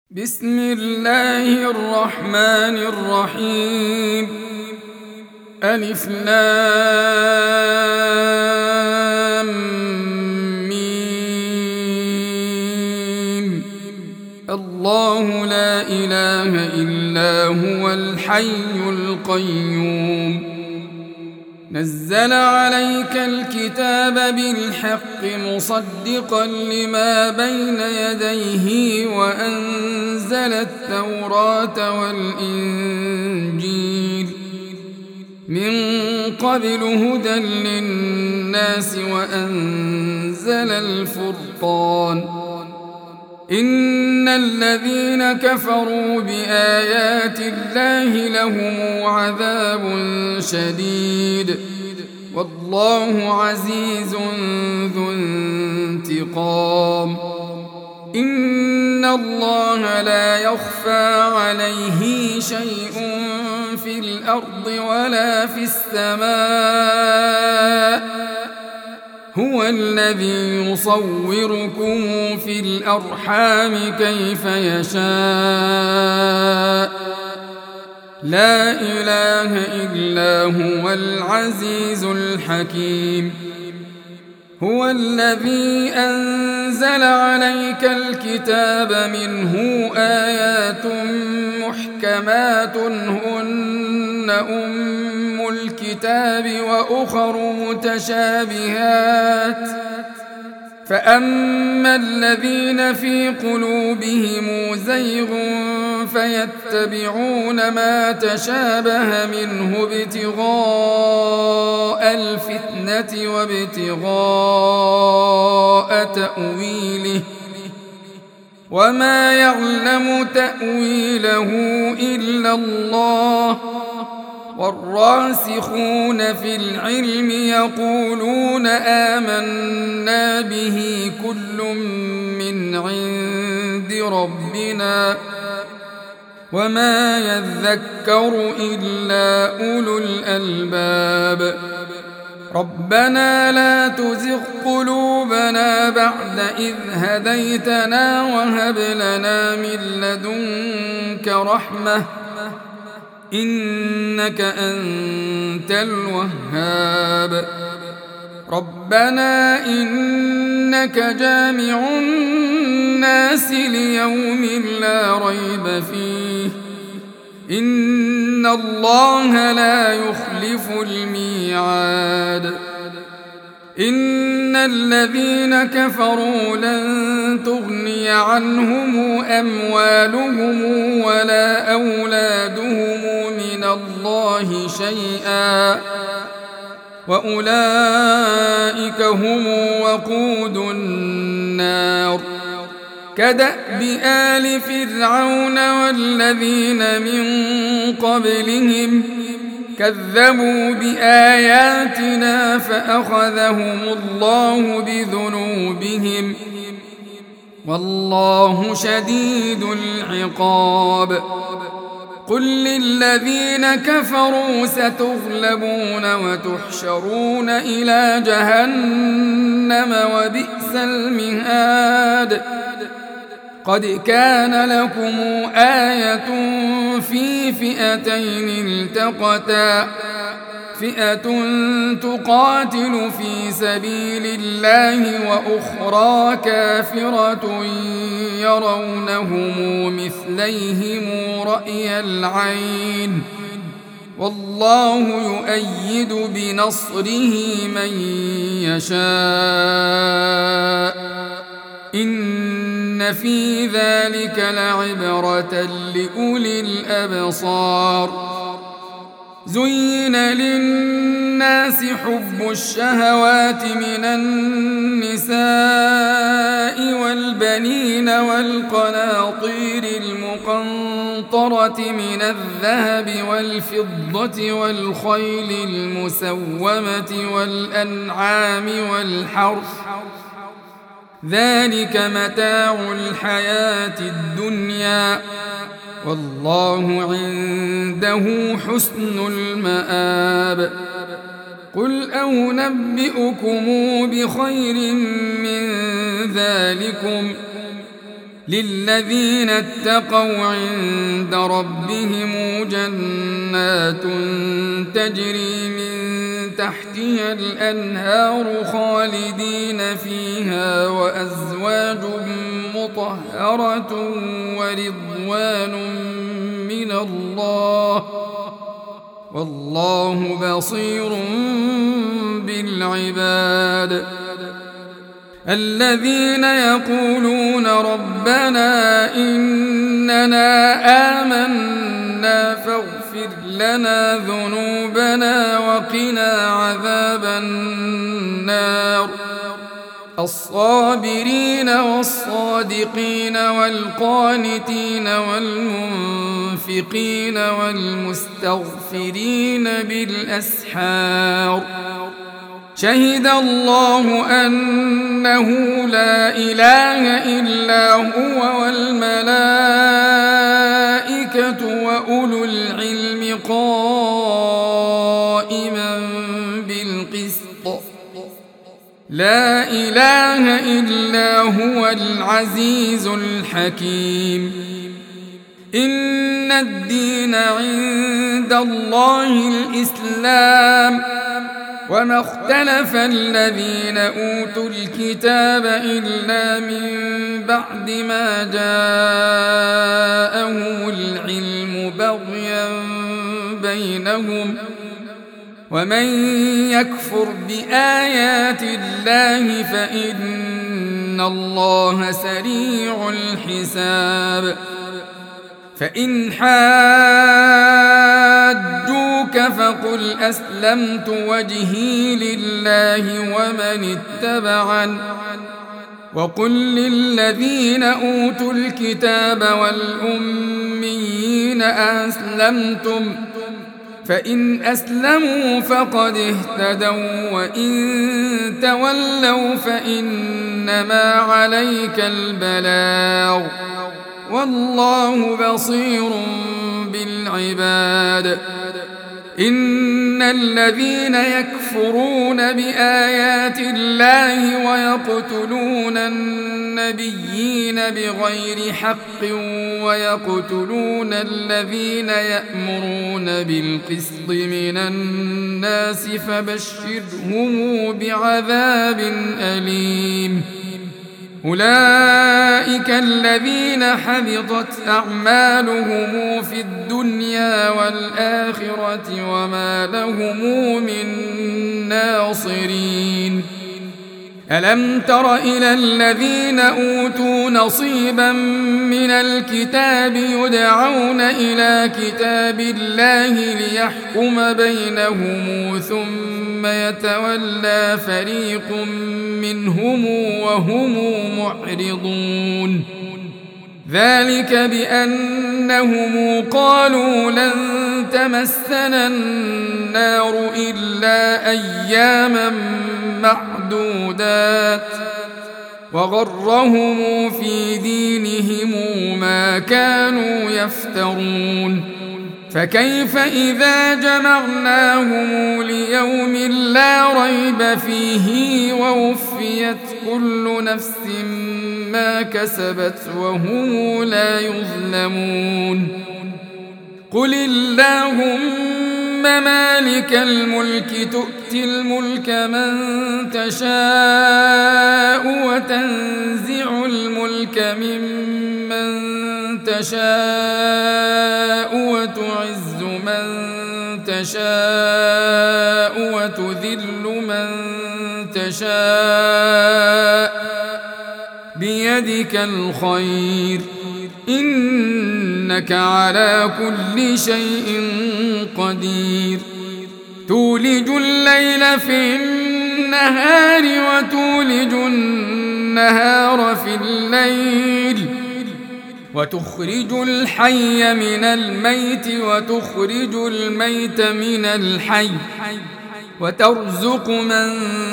بسم الله الرحمن الرحيم. ألف لام ميم. الله لا إله إلا هو الحي القيوم. نزل عليك الكتاب بالحق مصدقا لما بين يديه وأنزل التوراة والإنجيل من قبل هدى للناس وأنزل الفرقان. إن الذين كفروا بآيات الله لهم عذاب شديد والله عزيز ذو انتقام. إن الله لا يخفى عليه شيء في الأرض ولا في السماء. هو الذي يصوركم في الأرحام كيف يشاء. لا إله إلا هو العزيز الحكيم. هو الذي أنزل عليك الكتاب منه آيات محكمات هن أم الكتاب وأخر متشابهات فأما الذين في قلوبهم زيغ فيتبعون ما تشابه منه ابتغاء الفتنة وابتغاء تأويله وما يعلم تأويله إلا الله. والراسخون في العلم يقولون آمنا به كل من عند ربنا وما يذكر إلا أولو الألباب. ربنا لا تزغ قلوبنا بعد إذ هديتنا وهب لنا من لدنك رحمة إنك أنت الوهاب. ربنا إنك جامع الناس ليوم لا ريب فيه إن الله لا يخلف الميعاد. إن الذين كفروا لن تغني عنهم أموالهم ولا أولادهم من الله شيئا وأولئك هم وقود النار. كدأب آل فرعون والذين من قبلهم كذبوا بآياتنا فأخذهم الله بذنوبهم والله شديد العقاب. قل للذين كفروا ستغلبون وتحشرون إلى جهنم وبئس المهاد. قد كان لكم آية في فئتين التقتا فئة تقاتل في سبيل الله وأخرى كافرة يرونهم مثليهم رأي العين والله يؤيد بنصره من يشاء. إن في ذلك لعبرة لأولي الأبصار. زين للناس حب الشهوات من النساء والبنين والقناطير المقنطرة من الذهب والفضة والخيل المسومة والأنعام والحرث ذلك متاع الحياة الدنيا والله عنده حسن المآب. قل أنبئكم بخير من ذلكم للذين اتقوا عند ربهم جنات تجري من تحتها الأنهار خالدين فيها وأزواج مطهرة ورضوان من الله والله بصير بالعباد. الذين يقولون ربنا إننا آمنا فاغفر لنا ذنوبنا وقنا عذاب النار. الصابرين والصادقين والقانتين والمنفقين والمستغفرين بالأسحار. شهد الله أنه لا إله إلا هو والملائكة وأولو العلم قائما بالقسط لا إله إلا هو العزيز الحكيم. إن الدين عند الله الإسلام وما اختلف الذين أوتوا الكتاب إلا من بعد ما جاءهم العلم بغيا بينهم ومن يكفر بآيات الله فإن الله سريع الحساب. فإن حاجوك فقل أسلمت وجهي لله ومن اتبعن وقل للذين أوتوا الكتاب والأميين أسلمتم فإن أسلموا فقد اهتدوا وإن تولوا فإنما عليك البلاغ والله بصير بالعباد. إن الذين يكفرون بآيات الله ويقتلون النبيين بغير حق ويقتلون الذين يأمرون بالقسط من الناس فبشرهم بعذاب أليم. أولئك الذين حبطت أعمالهم في الدنيا والآخرة وما لهم من ناصرين. ألم تر إلى الذين أوتوا نصيبا من الكتاب يدعون إلى كتاب الله ليحكم بينهم ثم يتولى فريق منهم وهم معرضون. ذلك بأنهم قالوا لن تمسنا النار إلا أياما معدودات وغرهم في دينهم ما كانوا يفترون. فكيف إذا جمعناهم ليوم لا ريب فيه ووفيت كل نفس ما كسبت وهم لا يظلمون. قل اللهم مالك الملك تؤتي الملك من تشاء وتنزع الملك ممن تشاء وتعز من تشاء وتذل من تشاء بيدك الخير إنك على كل شيء قدير. تولج الليل في النهار وتولج النهار في الليل وتخرج الحي من الميت وتخرج الميت من الحي وترزق من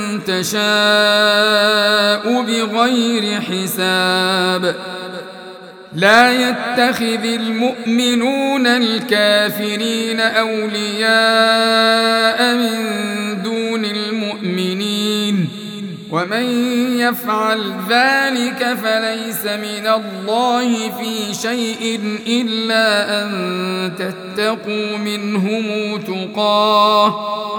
تشاء بغير حساب. لا يتخذ المؤمنون الكافرين أولياء من دون المؤمنين ومن يفعل ذلك فليس من الله في شيء إلا أن تتقوا منهم تقاه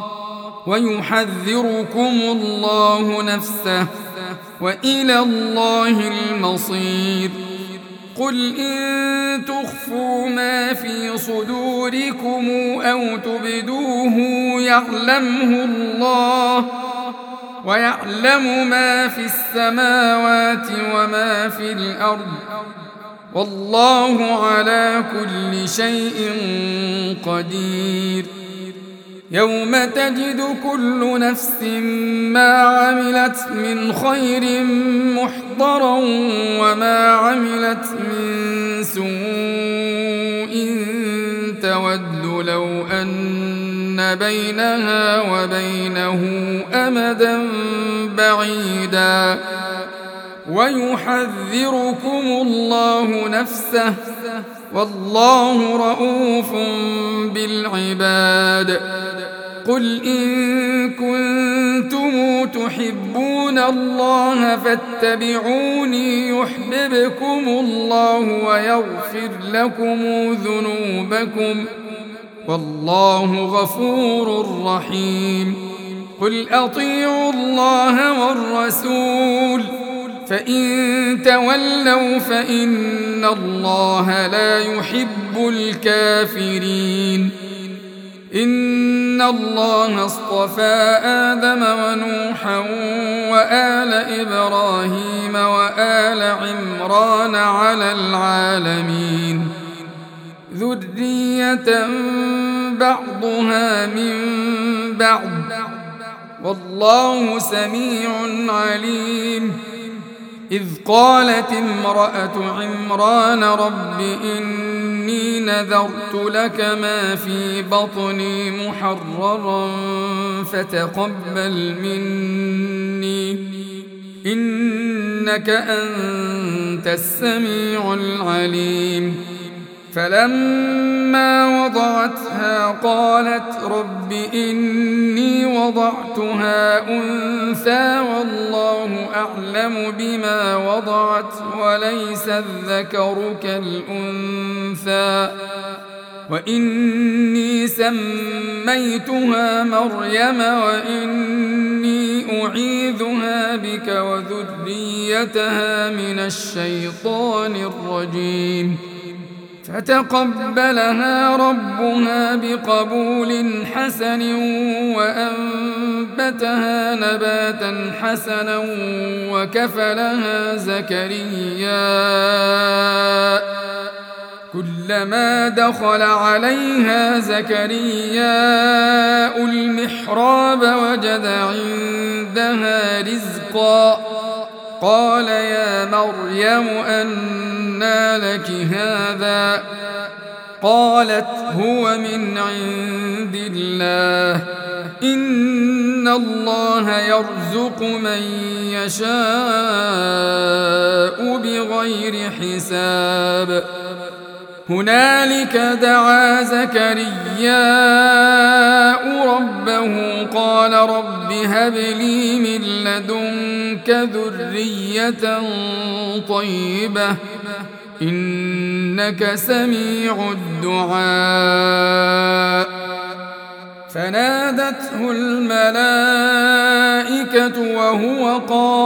ويحذركم الله نفسه وإلى الله المصير. قل إن تخفوا ما في صدوركم أو تبدوه يعلمه الله ويعلم ما في السماوات وما في الأرض والله على كل شيء قدير. يوم تجد كل نفس ما عملت من خير محضرا وما عملت من سوء تود لو أن بينها وبينه أمدا بعيدا ويحذركم الله نفسه والله رؤوف بالعباد. قل إن كنتم تحبون الله فاتبعوني يحببكم الله ويغفر لكم ذنوبكم والله غفور رحيم. قل أطيعوا الله والرسول فإن تولوا فإن الله لا يحب الكافرين. إن الله اصطفى آدم ونوحا وآل إبراهيم وآل عمران على العالمين ذرية بعضها من بعض والله سميع عليم. إذ قالت امرأة عمران رب إني نذرت لك ما في بطني محررا فتقبل مني إنك أنت السميع العليم. فلما وضعتها قالت رب إني وضعتها أنثى والله أعلم بما وضعت وليس الذكر كالأنثى وإني سميتها مريم وإني أعيذها بك وذريتها من الشيطان الرجيم. فتقبلها ربها بقبول حسن وأنبتها نباتا حسنا وكفلها زكريا كلما دخل عليها زكريا المحراب وجد عندها رزقا قال يا مريم أنى لك هذا قالت هو من عند الله إن الله يرزق من يشاء بغير حساب. هنالك دعا زكرياء ربه قال رب هب لي من لدنك ذرية طيبة إنك سميع الدعاء. فنادته الملائكة وهو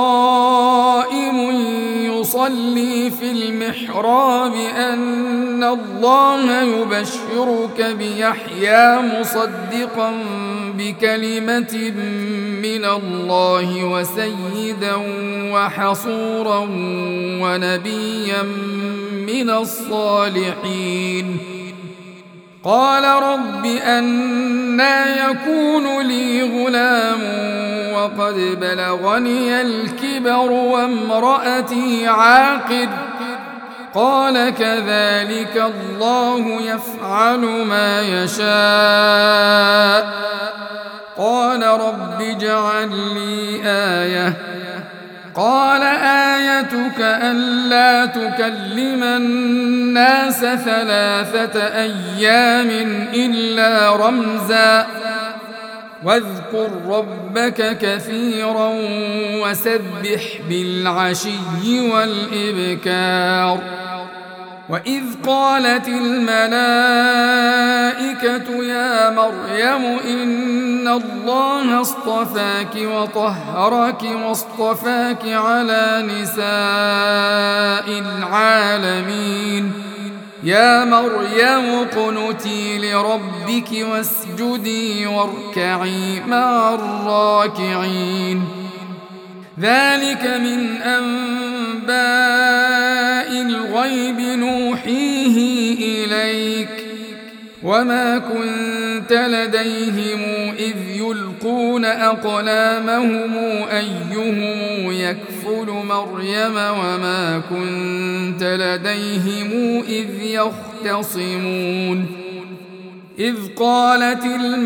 قائم يصلي في المحراب أن الله يبشرك بيحيى مصدقا بكلمة من الله وسيدا وحصورا ونبيا من الصالحين. قال رب أنى يكون لي غلام وقد بلغني الكبر وامرأتي عاقر قال كذلك الله يفعل ما يشاء. قال رب اجعل لي آية قال آيتك ألا تكلم الناس 3 أيام إلا رمزا واذكر ربك كثيرا وسبح بالعشي والإبكار. وإذ قالت الملائكة يا مريم إن الله اصطفاك وطهرك واصطفاك على نساء العالمين يا مريم اقنتي لربك واسجدي واركعي مع الراكعين. ذلك من أنباء الغيب نوحيه إليك وما كنت لديهم إذ يلقون أقلامهم أيهم يكفل مريم وما كنت لديهم إذ يختصمون. إذ قالت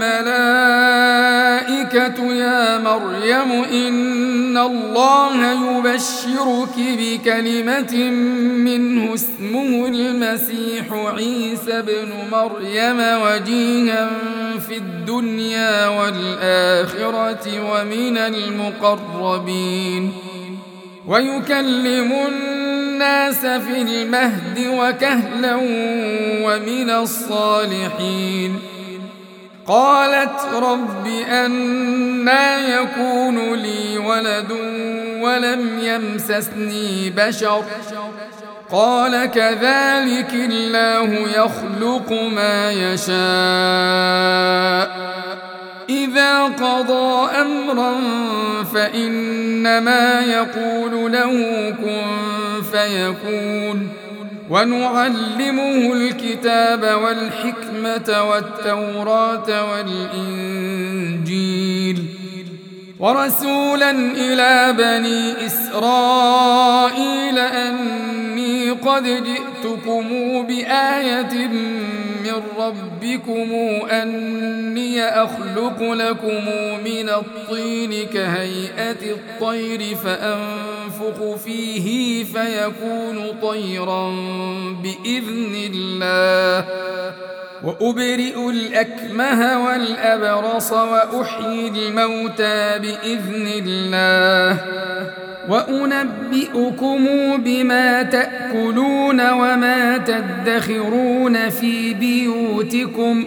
الملائكة يا مريم إن الله يبشرك بكلمة منه اسمه المسيح عيسى ابن مريم وجيها في الدنيا والآخرة ومن المقربين ويكلم الناس في المهد وكهلا ومن الصالحين. قالت رب أنى يكون لي ولد ولم يمسسني بشر قال كذلك الله يخلق ما يشاء إذا قضى أمرا فإنما يقول له كن فيكون. ونعلمه الكتاب والحكمة والتوراة والإنجيل ورسولا إلى بني إسرائيل أني قد جئتكم بآية من ربكم أني أخلق لكم من الطين كهيئة الطير فأنفخ فيه فيكون طيرا بإذن الله وأبرئ الأكمه والأبرص وأحيي الموتى بإذن الله وأنبئكم بما تأكلون وما تدخرون في بيوتكم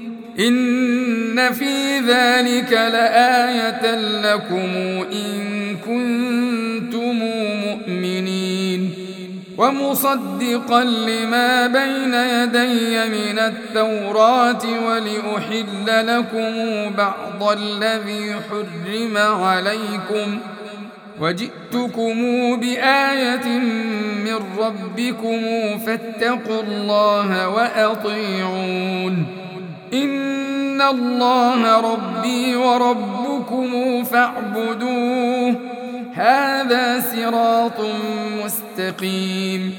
إن في ذلك لآية لكم إن كنتم مؤمنين. ومصدقا لما بين يدي من التوراة ولأحل لكم بعض الذي حرم عليكم وجئتكم بآية من ربكم فاتقوا الله وأطيعون إن الله ربي وربكم فاعبدوه هذا صراط مستقيم.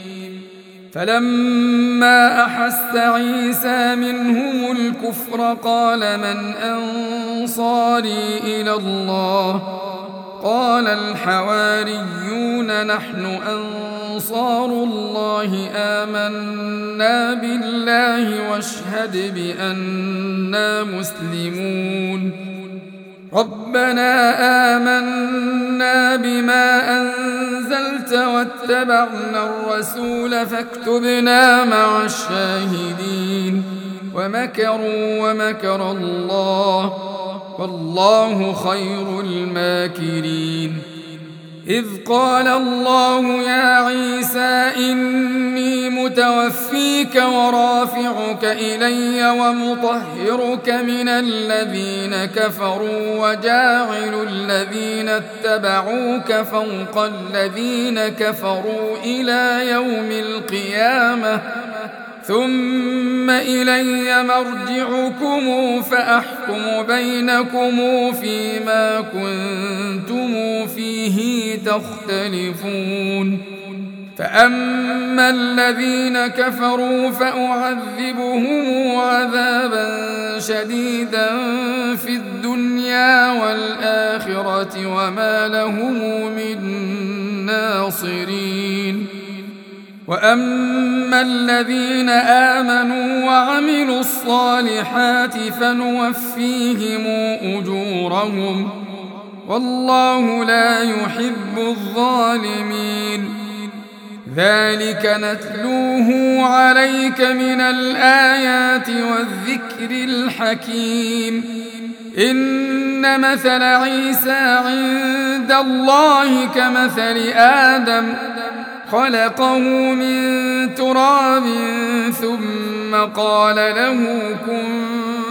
فلما أحس عيسى منهم الكفر قال من أنصاري إلى الله قال الحواريون نحن أنصار الله آمنا بالله واشهد بأننا مسلمون. ربنا آمنا بما أنزلت واتبعنا الرسول فاكتبنا مع الشاهدين. ومكروا ومكر الله والله خير الماكرين. إذ قال الله يا عيسى إني متوفيك ورافعك إلي ومطهرك من الذين كفروا وجاعل الذين اتبعوك فوق الذين كفروا إلى يوم القيامة ثم إلي مرجعكم فأحكم بينكم فيما كنتم فيه تختلفون. فأما الذين كفروا فأعذبهم عذابا شديدا في الدنيا والآخرة وما لهم من ناصرين. وأما الذين آمنوا وعملوا الصالحات فنوفيهم أجورهم والله لا يحب الظالمين ذلك نتلوه عليك من الآيات والذكر الحكيم إن مثل عيسى عند الله كمثل آدم خلقه من تراب ثم قال له كن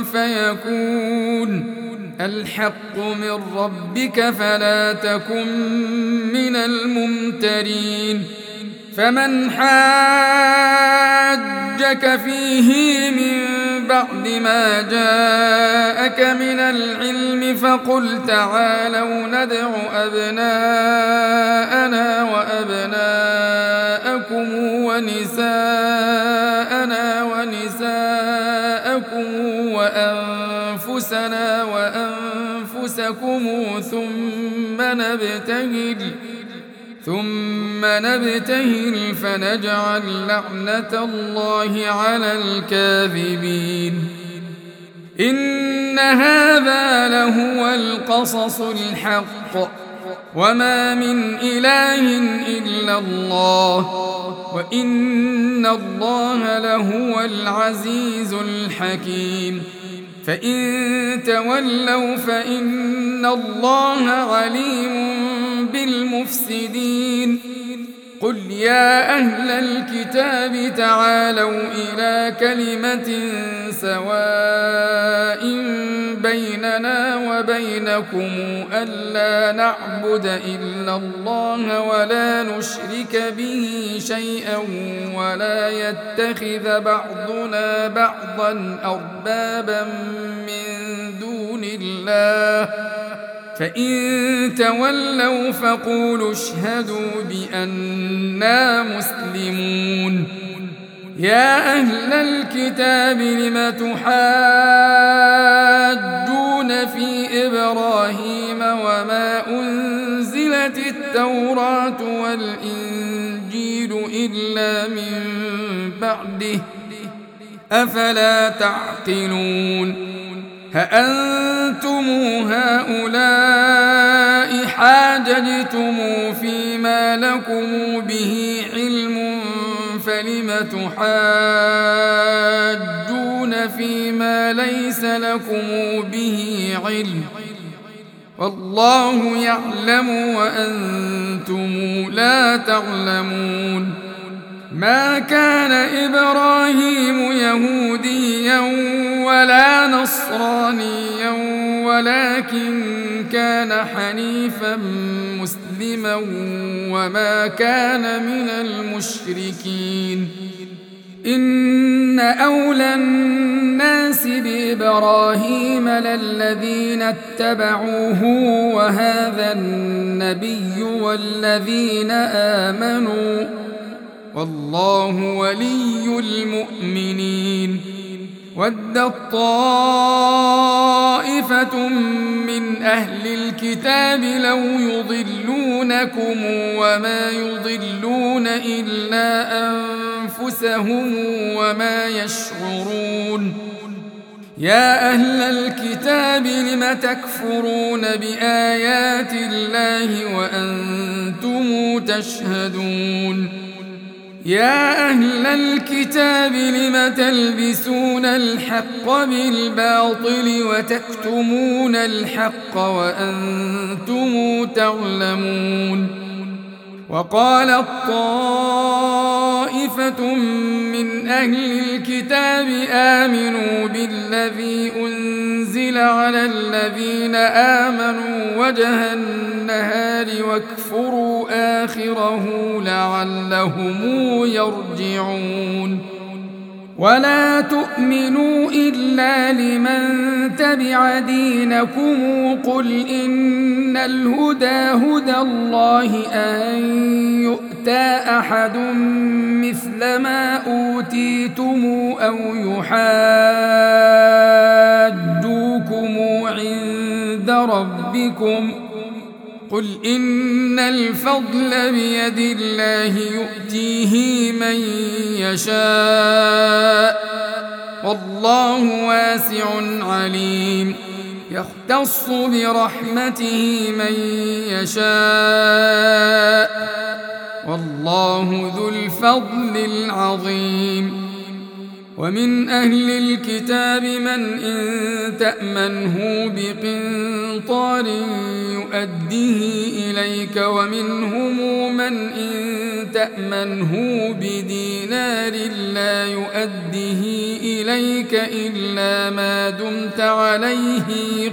فيكون الحق من ربك فلا تكن من الممترين فمن حاجك فيه من بعد ما جاءك من العلم فقل تعالوا ندع أبناءنا وأبناءكم ونساءنا ونساءكم وأنفسنا وأنفسكم ثم نبتهل فنجعل لعنة الله على الكاذبين إن هذا لهو القصص الحق وما من إله إلا الله وإن الله لهو العزيز الحكيم فإن تولوا فإن الله عليم بالمفسدين قل يا أهل الكتاب تعالوا إلى كلمة سواء بيننا وبينكم ألا نعبد إلا الله ولا نشرك به شيئا ولا يتخذ بعضنا بعضا أربابا من دون الله فإن تولوا فقولوا اشهدوا بأننا مسلمون يا أهل الكتاب لم تحاجون في إبراهيم وما أنزلت التوراة والإنجيل إلا من بعده أفلا تعقلون هأنتم هؤلاء حاججتم فيما لكم به علم فلم تحاجون فيما ليس لكم به علم والله يعلم وأنتم لا تعلمون ما كان إبراهيم يهوديا ولا نصرانيا ولكن كان حنيفا مسلما وما كان من المشركين إن أولى الناس بإبراهيم للذين اتبعوه وهذا النبي والذين آمنوا والله ولي المؤمنين ودت طائفة من أهل الكتاب لو يضلونكم وما يضلون إلا أنفسهم وما يشعرون يا أهل الكتاب لم تكفرون بآيات الله وأنتم تشهدون يا أهل الكتاب لم تلبسون الحق بالباطل وتكتمون الحق وأنتم تعلمون وقالت طائفة من أهل الكتاب آمنوا بالذي أنزل على الذين آمنوا وجه النهار واكفروا آخره لعلهم يرجعون ولا تؤمنوا إلا لمن تبع دينكم قل إن الهدى هدى الله أن يؤتى أحد مثل ما أوتيتم أو يحاجوكم عند ربكم قل إن الفضل بيد الله يؤتيه من يشاء والله واسع عليم يختص برحمته من يشاء والله ذو الفضل العظيم ومن أهل الكتاب من إن تأمنه بقنطار يؤديه إليك ومنهم من إن تأمنه بدينار لا يؤديه إليك إلا ما دمت عليه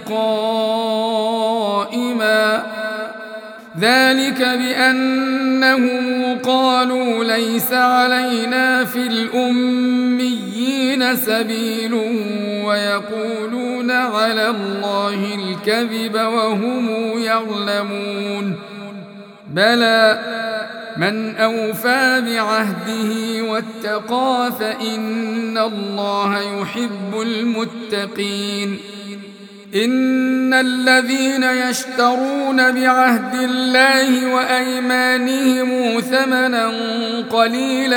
قائما ذلك بأنهم قالوا ليس علينا في الأميين سبيل ويقولون على الله الكذب وهم يعلمون بلى من أوفى بعهده واتقى فإن الله يحب المتقين إن الذين يشترون بعهد الله وأيمانهم ثمنا قليلا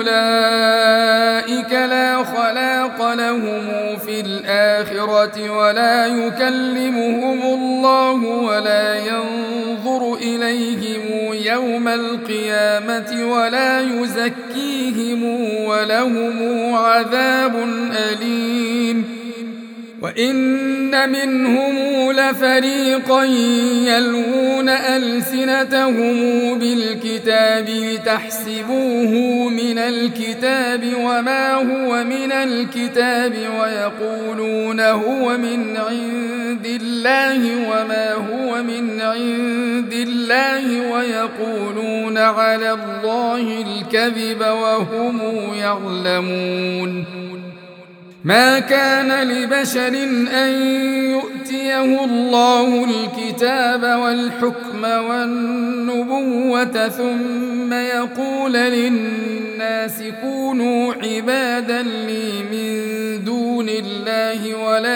أولئك لا خلاق لهم في الآخرة ولا يكلمهم الله ولا ينظر إليهم يوم القيامة ولا يزكيهم ولهم عذاب أليم وإن منهم لفريقا يلوون ألسنتهم بالكتاب لتحسبوه من الكتاب وما هو من الكتاب ويقولون هو من عند الله وما هو من عند الله ويقولون على الله الكذب وهم يعلمون ما كان لبشر أن يؤتيه الله الكتاب والحكم والنبوة ثم يقول للناس كونوا عبادا لي من دون الله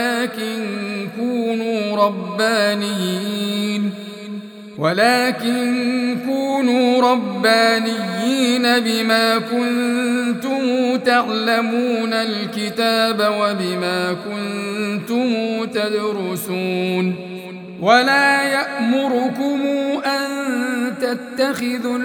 ولكن كونوا ربانيين بما كنتم تعلمون الكتاب وبما كنتم تدرسون ولا يأمركم أن تتخذوا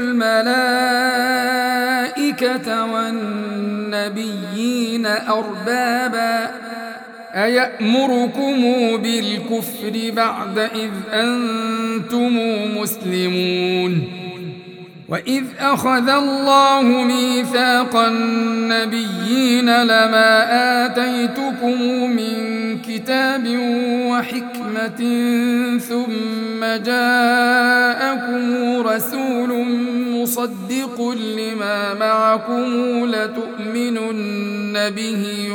الملائكة والنبيين أربابا أيأمركم بالكفر بعد إذ أنتم مسلمون وإذ أخذ الله ميثاق النبيين لما آتيتكم من كتاب وحكمة ثم جاءكم رسول مصدق لما معكم لتؤمنن به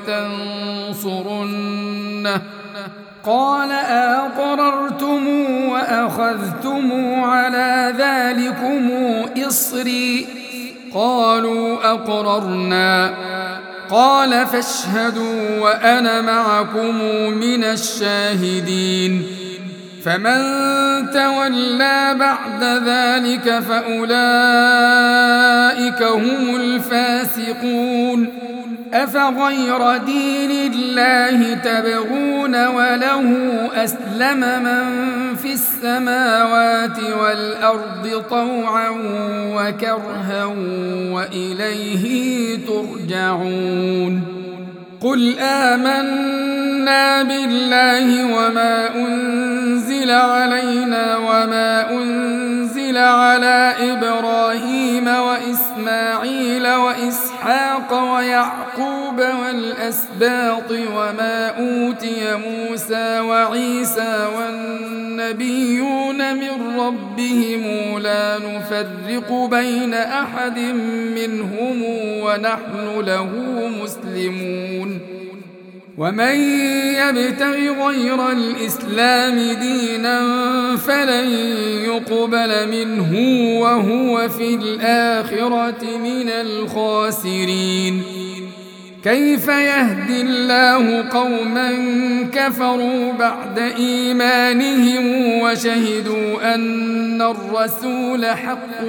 ولتنصرنه قال أقررتم وأخذتم على ذلكم إصري قالوا أقررنا قال فاشهدوا وأنا معكم من الشاهدين فمن تولى بعد ذلك فأولئك هم الفاسقون أفغير دين الله تبغون وله أسلم من في السماوات والأرض طوعا وكرها وإليه ترجعون قل آمنا بالله وما أنزل علينا وما أنزل على إبراهيم وإسماعيل وإسحاق ويعقوب والأسباط وما أوتي موسى وعيسى والنبيون من ربهم لا نفرق بين أحد منهم ونحن له مسلمون ومن يبتغ غير الإسلام دينا فلن يقبل منه وهو في الآخرة من الخاسرين كيف يهدي الله قوما كفروا بعد إيمانهم وشهدوا أن الرسول حق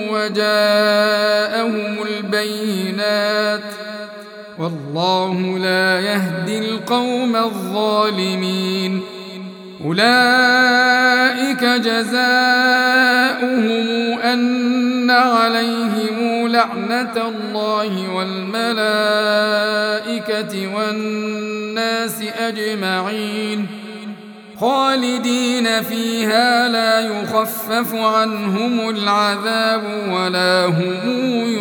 وجاءهم البينات والله لا يهدي القوم الظالمين. أولئك جزاؤهم أن عليهم لعنة الله والملائكة والناس أجمعين خالدين فيها لا يخفف عنهم العذاب ولا هم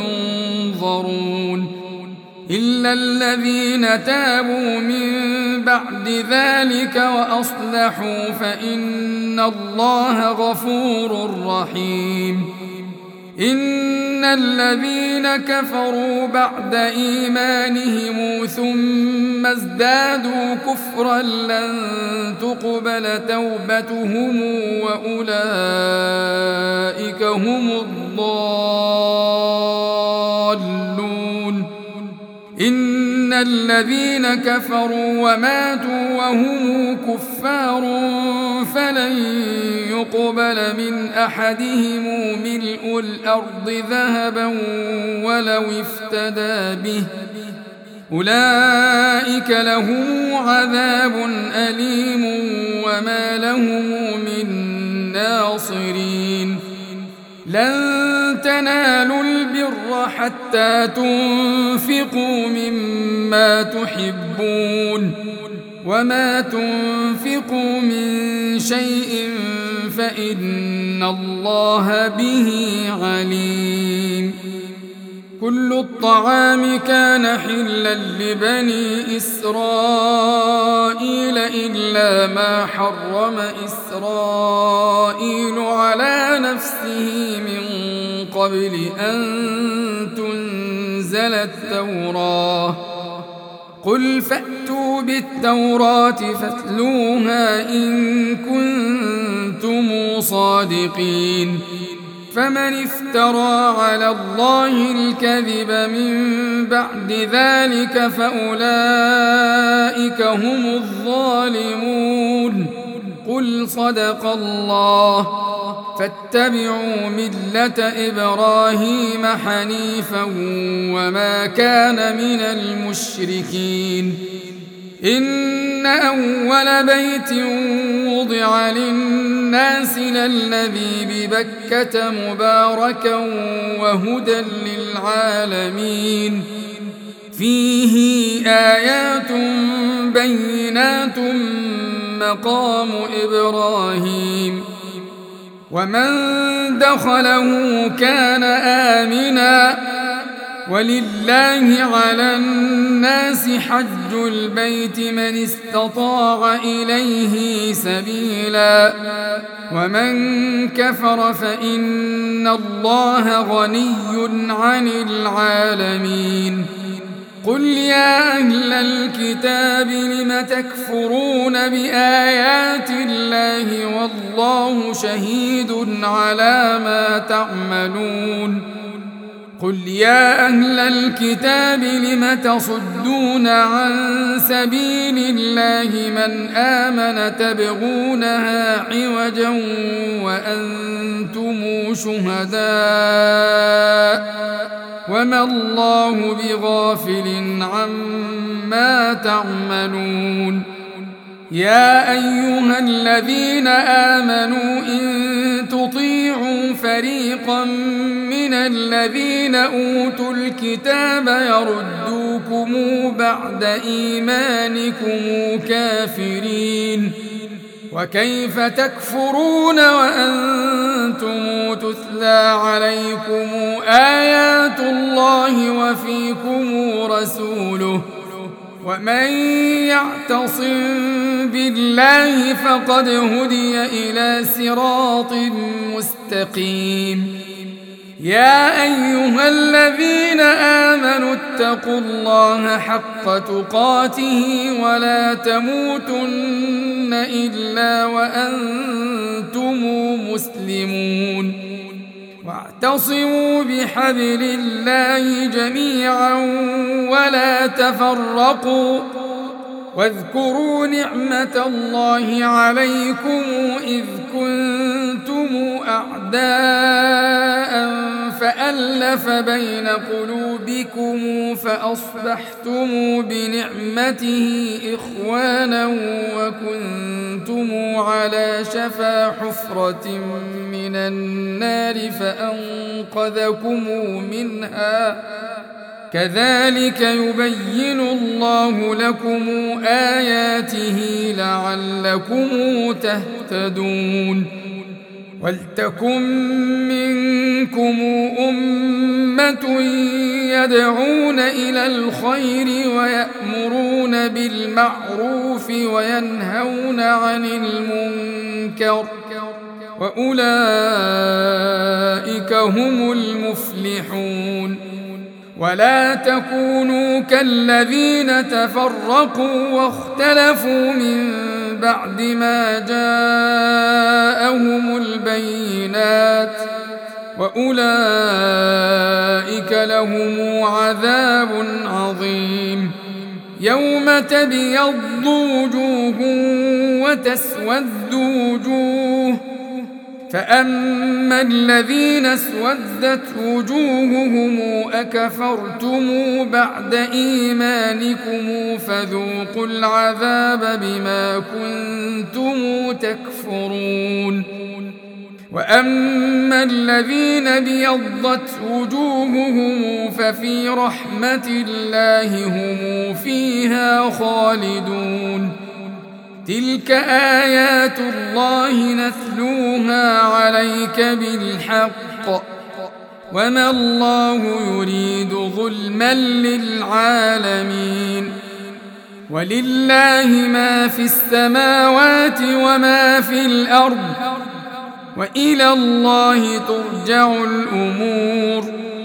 ينظرون إلا الذين تابوا من بعد ذلك وأصلحوا فإن الله غفور رحيم. إن الذين كفروا بعد إيمانهم ثم ازدادوا كفرا لن تقبل توبتهم وأولئك هم الضالون. إن الذين كفروا وماتوا وهم كفار فلن يقبل من أحدهم ملء الأرض ذهبا ولو افتدى به أولئك لهم عذاب أليم وما لهم من ناصرين. لن تنالوا البر حتى تنفقوا مما تحبون وما تنفقوا من شيء فإن الله به عليم. كل الطعام كان حلا لبني إسرائيل إلا ما حرم إسرائيل على نفسه من قبل أن تنزل التوراة. قل فأتوا بالتوراة فاتلوها إن كنتم صادقين. فمن افترى على الله الكذب من بعد ذلك فأولئك هم الظالمون. قل صدق الله فاتبعوا ملة إبراهيم حنيفا وما كان من المشركين. إن أول بيت وضع للناس للذي ببكة مباركا وهدى للعالمين فيه آيات بينات مقام إبراهيم ومن دخله كان آمنا ولله على الناس حج البيت من استطاع إليه سبيلا ومن كفر فإن الله غني عن العالمين. قل يا أهل الكتاب لم تكفرون بآيات الله والله شهيد على ما تعملون. قل يا أهل الكتاب لم تصدون عن سبيل الله من آمن تبغونها عوجا وأنتم شهداء وما الله بغافل عما تعملون. يا أيها الذين آمنوا إن تطيعوا فريقا من الذين أوتوا الكتاب يردوكم بعد إيمانكم كافرين وكيف تكفرون وأنتم تتلى عليكم آيات الله وفيكم رسوله ومن يعتصم بالله فقد هدي إلى صراط مستقيم. يا أيها الذين آمنوا اتقوا الله حق تقاته ولا تموتن إلا وأنتم مسلمون. واعتصموا بحبل الله جميعا ولا تفرقوا واذكروا نعمة الله عليكم إذ كنتم أعداء فألف بين قلوبكم فأصبحتم بنعمته إخوانا وكنتم على شفا حفرة من النار فأنقذكم منها كذلك يبين الله لكم آياته لعلكم تهتدون ولتكن منكم أمة يدعون إلى الخير ويأمرون بالمعروف وينهون عن المنكر وأولئك هم المفلحون ولا تكونوا كالذين تفرقوا واختلفوا من بعد ما جاءهم البينات وأولئك لهم عذاب عظيم يوم تبيض وجوه وتسود وجوه فأما الذين اسودت وجوههم أكفرتم بعد إيمانكم فذوقوا العذاب بما كنتم تكفرون وأما الذين بيضت وجوههم ففي رحمة الله هم فيها خالدون تلك آيات الله نتلوها عليك بالحق وما الله يريد ظلما للعالمين ولله ما في السماوات وما في الأرض وإلى الله ترجع الأمور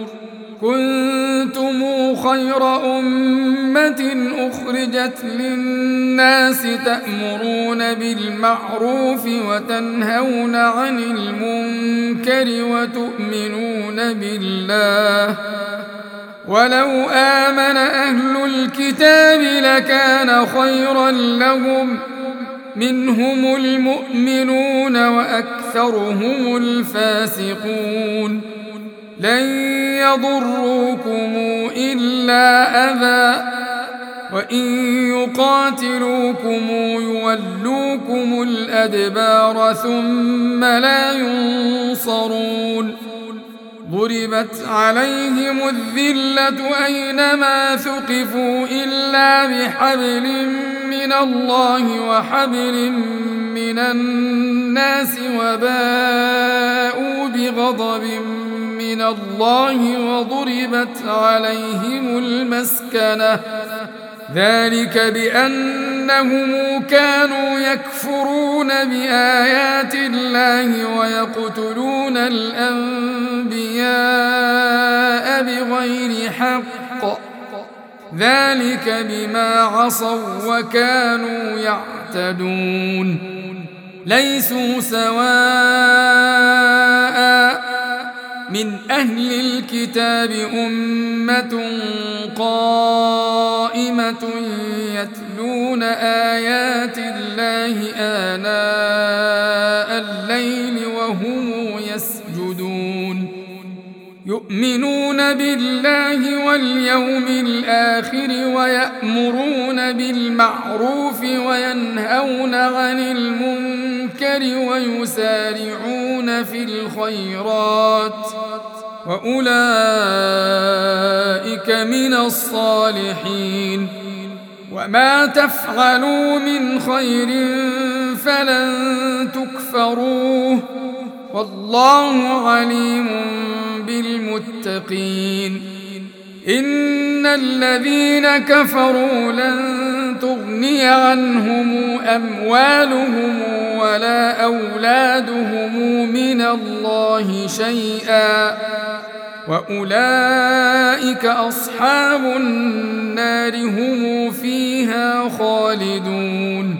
كنتم خير أمة أخرجت للناس تأمرون بالمعروف وتنهون عن المنكر وتؤمنون بالله ولو آمن أهل الكتاب لكان خيرا لهم منهم المؤمنون وأكثرهم الفاسقون لن يضروكم إلا أذى وإن يقاتلوكم يولوكم الأدبار ثم لا ينصرون ضربت عليهم الذلة أينما ثقفوا إلا بحبل من الله وحبل من الناس وباءوا بغضب من الله وضربت عليهم المسكنة ذلك بأنهم كانوا يكفرون بآيات الله ويقتلون الأنبياء بغير حق ذلك بما عصوا وكانوا يعتدون ليسوا سواء من أهل الكتاب أمة قائمة يتلون آيات الله آناء الليل وهم يسجدون يؤمنون بالله واليوم الآخر ويأمرون بالمعروف وينهون عن المنكر ويسارعون في الخيرات وأولئك من الصالحين وما تفعلوا من خير فلن تكفروه والله عليم بالمتقين إن الذين كفروا لن تغني عنهم أموالهم ولا أولادهم من الله شيئا وأولئك أصحاب النار هم فيها خالدون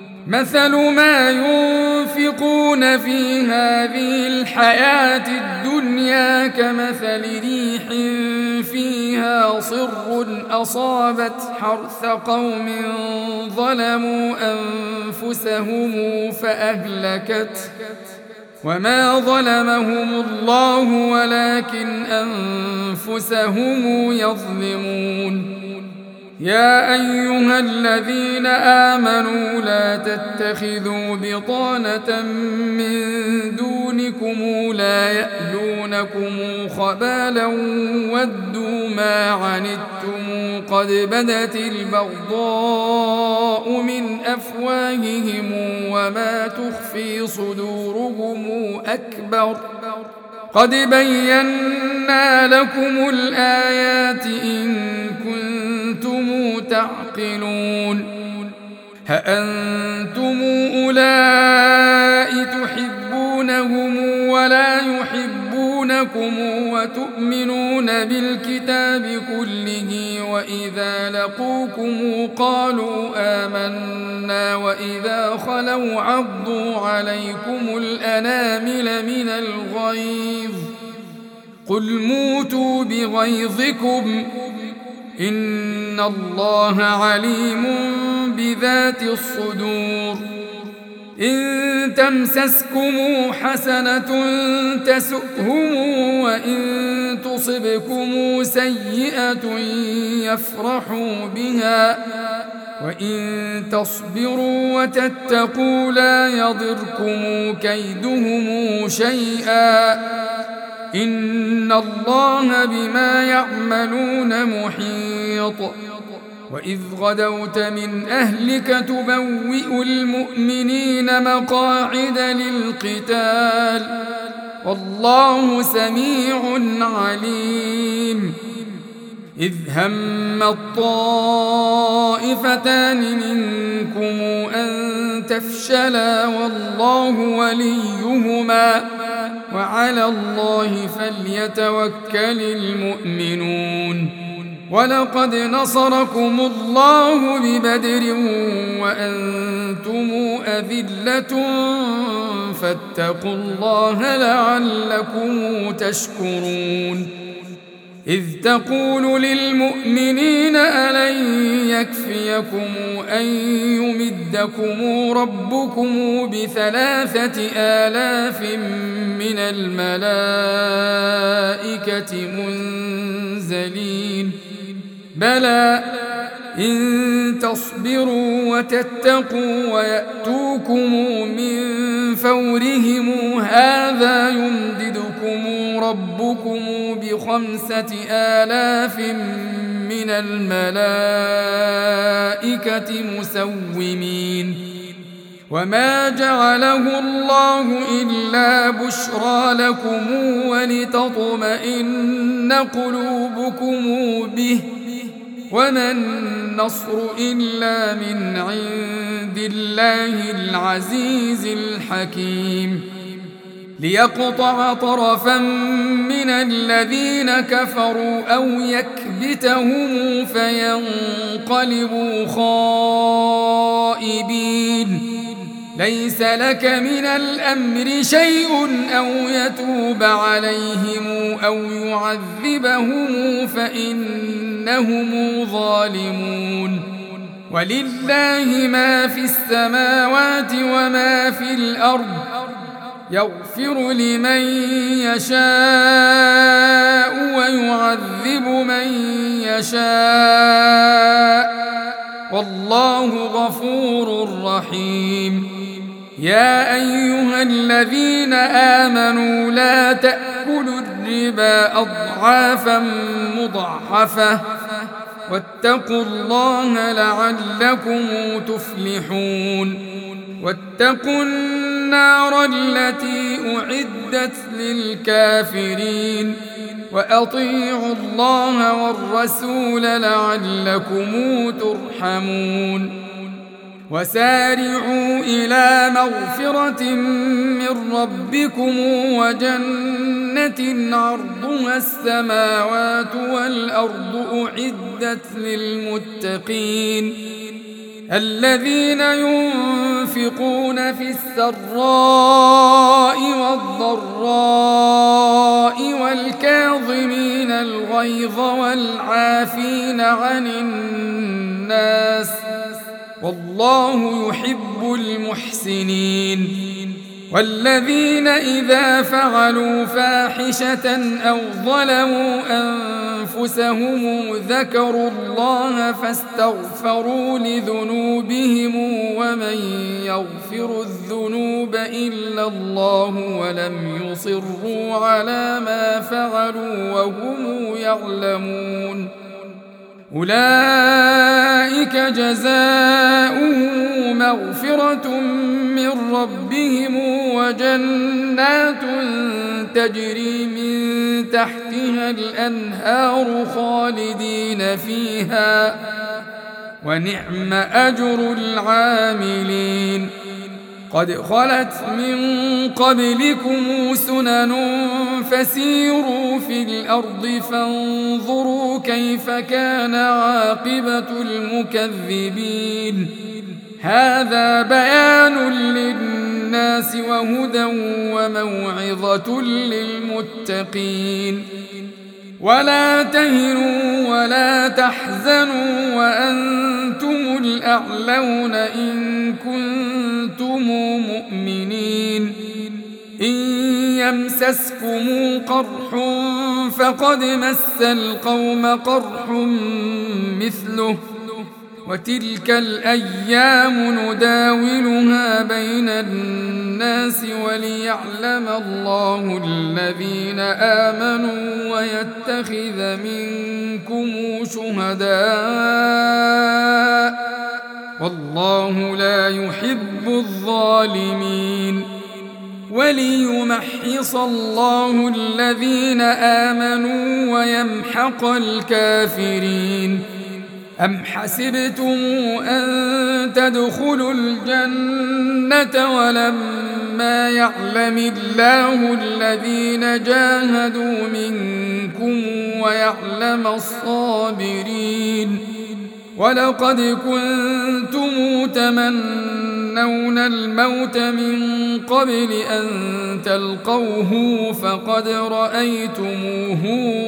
مثل ما ينفقون في هذه الحياة الدنيا الدنيا كمثل ريح فيها صر أصابت حرث قوم ظلموا أنفسهم فأهلكته وما ظلمهم الله ولكن أنفسهم يظلمون. يا أيها الذين آمنوا لا تتخذوا بطانة من دونكم لا يألونكم خبالا ودوا ما عنتم قد بدت البغضاء من أفواههم وما تخفي صدورهم أكبر قد بينا لكم الآيات إن كنتم تعقلون. هأنتم أولئك تحبونهم ولا يحبونكم وتؤمنون بالكتاب كله وإذا لقوكم قالوا آمنا وإذا خلوا عضوا عليكم الأنامل من الغيظ قل موتوا بغيظكم إن الله عليم بذات الصدور. إن تمسسكم حسنة تسؤهم وإن تصبكم سيئة يفرحوا بها وإن تصبروا وتتقوا لا يضركم كيدهم شيئا إن الله بما يعملون محيط. وإذ غدوت من أهلك تبوئ المؤمنين مقاعد للقتال والله سميع عليم. إذ هم الطائفتان منكم أن تفشلا والله وليهما وعلى الله فليتوكل المؤمنون. ولقد نصركم الله ببدر وأنتم أذلة فاتقوا الله لعلكم تشكرون. إذ تقول للمؤمنين ألن يكفيكم أن يمدكم ربكم ب3,000 من الملائكة منزلين بلى إن تصبروا وتتقوا ويأتوكم من فورهم هذا يمددكم ربكم ب5,000 من الملائكة مسومين. وما جعله الله إلا بشرى لكم ولتطمئن قلوبكم به وما النصر إلا من عند الله العزيز الحكيم. ليقطع طرفا من الذين كفروا أو يكبتهم فينقلبوا خائبين. ليس لك من الأمر شيء أو يتوب عليهم أو يعذبهم فإنهم ظالمون. ولله ما في السماوات وما في الأرض يغفر لمن يشاء ويعذب من يشاء والله غفور رحيم. يا أيها الذين آمنوا لا تأكلوا الربا أضعافا مضاعفة واتقوا الله لعلكم تفلحون. واتقوا النار التي أعدت للكافرين وأطيعوا الله والرسول لعلكم ترحمون. وسارعوا إلى مغفرة من ربكم وجنة عرضها السماوات والأرض أعدت للمتقين الذين ينفقون ينفقون في السراء والضراء والكاظمين الغيظ والعافين عن الناس والله يحب المحسنين والذين إذا فعلوا فاحشة أو ظلموا أنفسهم ذكروا الله فاستغفروا لذنوبهم ومن يغفر الذنوب إلا الله ولم يصروا على ما فعلوا وهم يعلمون أولئك جزاؤهم مغفرة من ربهم وجنات تجري من تحتها الأنهار خالدين فيها ونعم أجر العاملين قد خلت من قبلكم سنن فسيروا في الأرض فانظروا كيف كان عاقبة المكذبين هذا بيان للناس وهدى وموعظة للمتقين ولا تهنوا ولا تحزنوا وأنتم الأعلون إن كنتم مؤمنين إن يمسسكم قرح فقد مس القوم قرح مثله وتلك الأيام نداولها بين الناس وليعلم الله الذين آمنوا ويتخذ منكم شهداء والله لا يحب الظالمين وليمحص الله الذين آمنوا ويمحق الكافرين أم حسبتم أن تدخلوا الجنة ولما يعلم الله الذين جاهدوا منكم ويعلم الصابرين ولقد كنتم تمنون الموت من قبل أن تلقوه فقد رأيتموه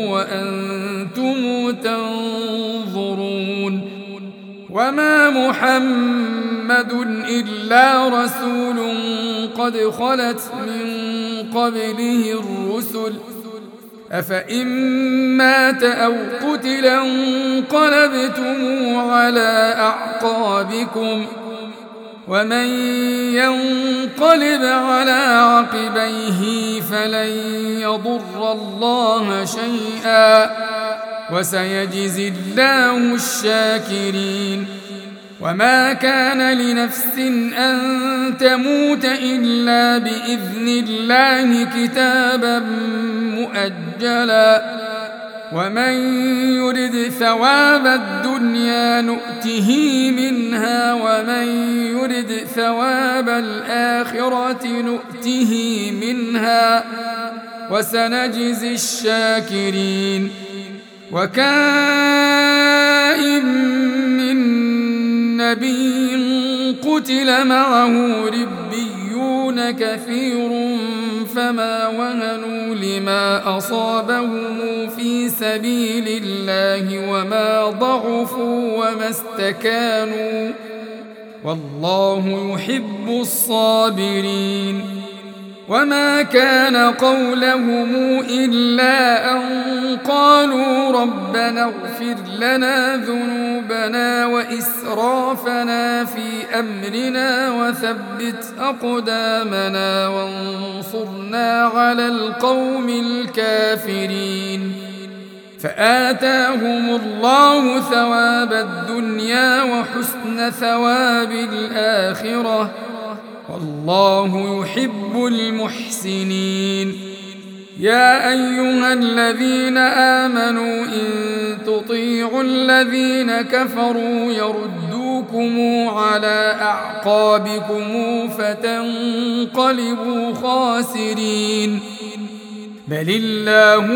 وأنتم تنظرون وما محمد إلا رسول قد خلت من قبله الرسل أفإن مات أو قتل انقلبتم على أعقابكم ومن ينقلب على عقبيه فلن يضر الله شيئا وسيجزي الله الشاكرين وما كان لنفس أن تموت إلا بإذن الله كتابا مؤجلا ومن يرد ثواب الدنيا نؤته منها ومن يرد ثواب الآخرة نؤته منها وسنجزي الشاكرين وكائن من نبي قتل معه ربيون كثير فما وهنوا لما أصابهم في سبيل الله وما ضعفوا وما استكانوا والله يحب الصابرين وما كان قولهم إلا أن قالوا ربنا اغفر لنا ذنوبنا وإسرافنا في أمرنا وثبت أقدامنا وانصرنا على القوم الكافرين فآتاهم الله ثواب الدنيا وحسن ثواب الآخرة والله يحب المحسنين يا أيها الذين آمنوا إن تطيعوا الذين كفروا يردوكم على أعقابكم فتنقلبوا خاسرين بل الله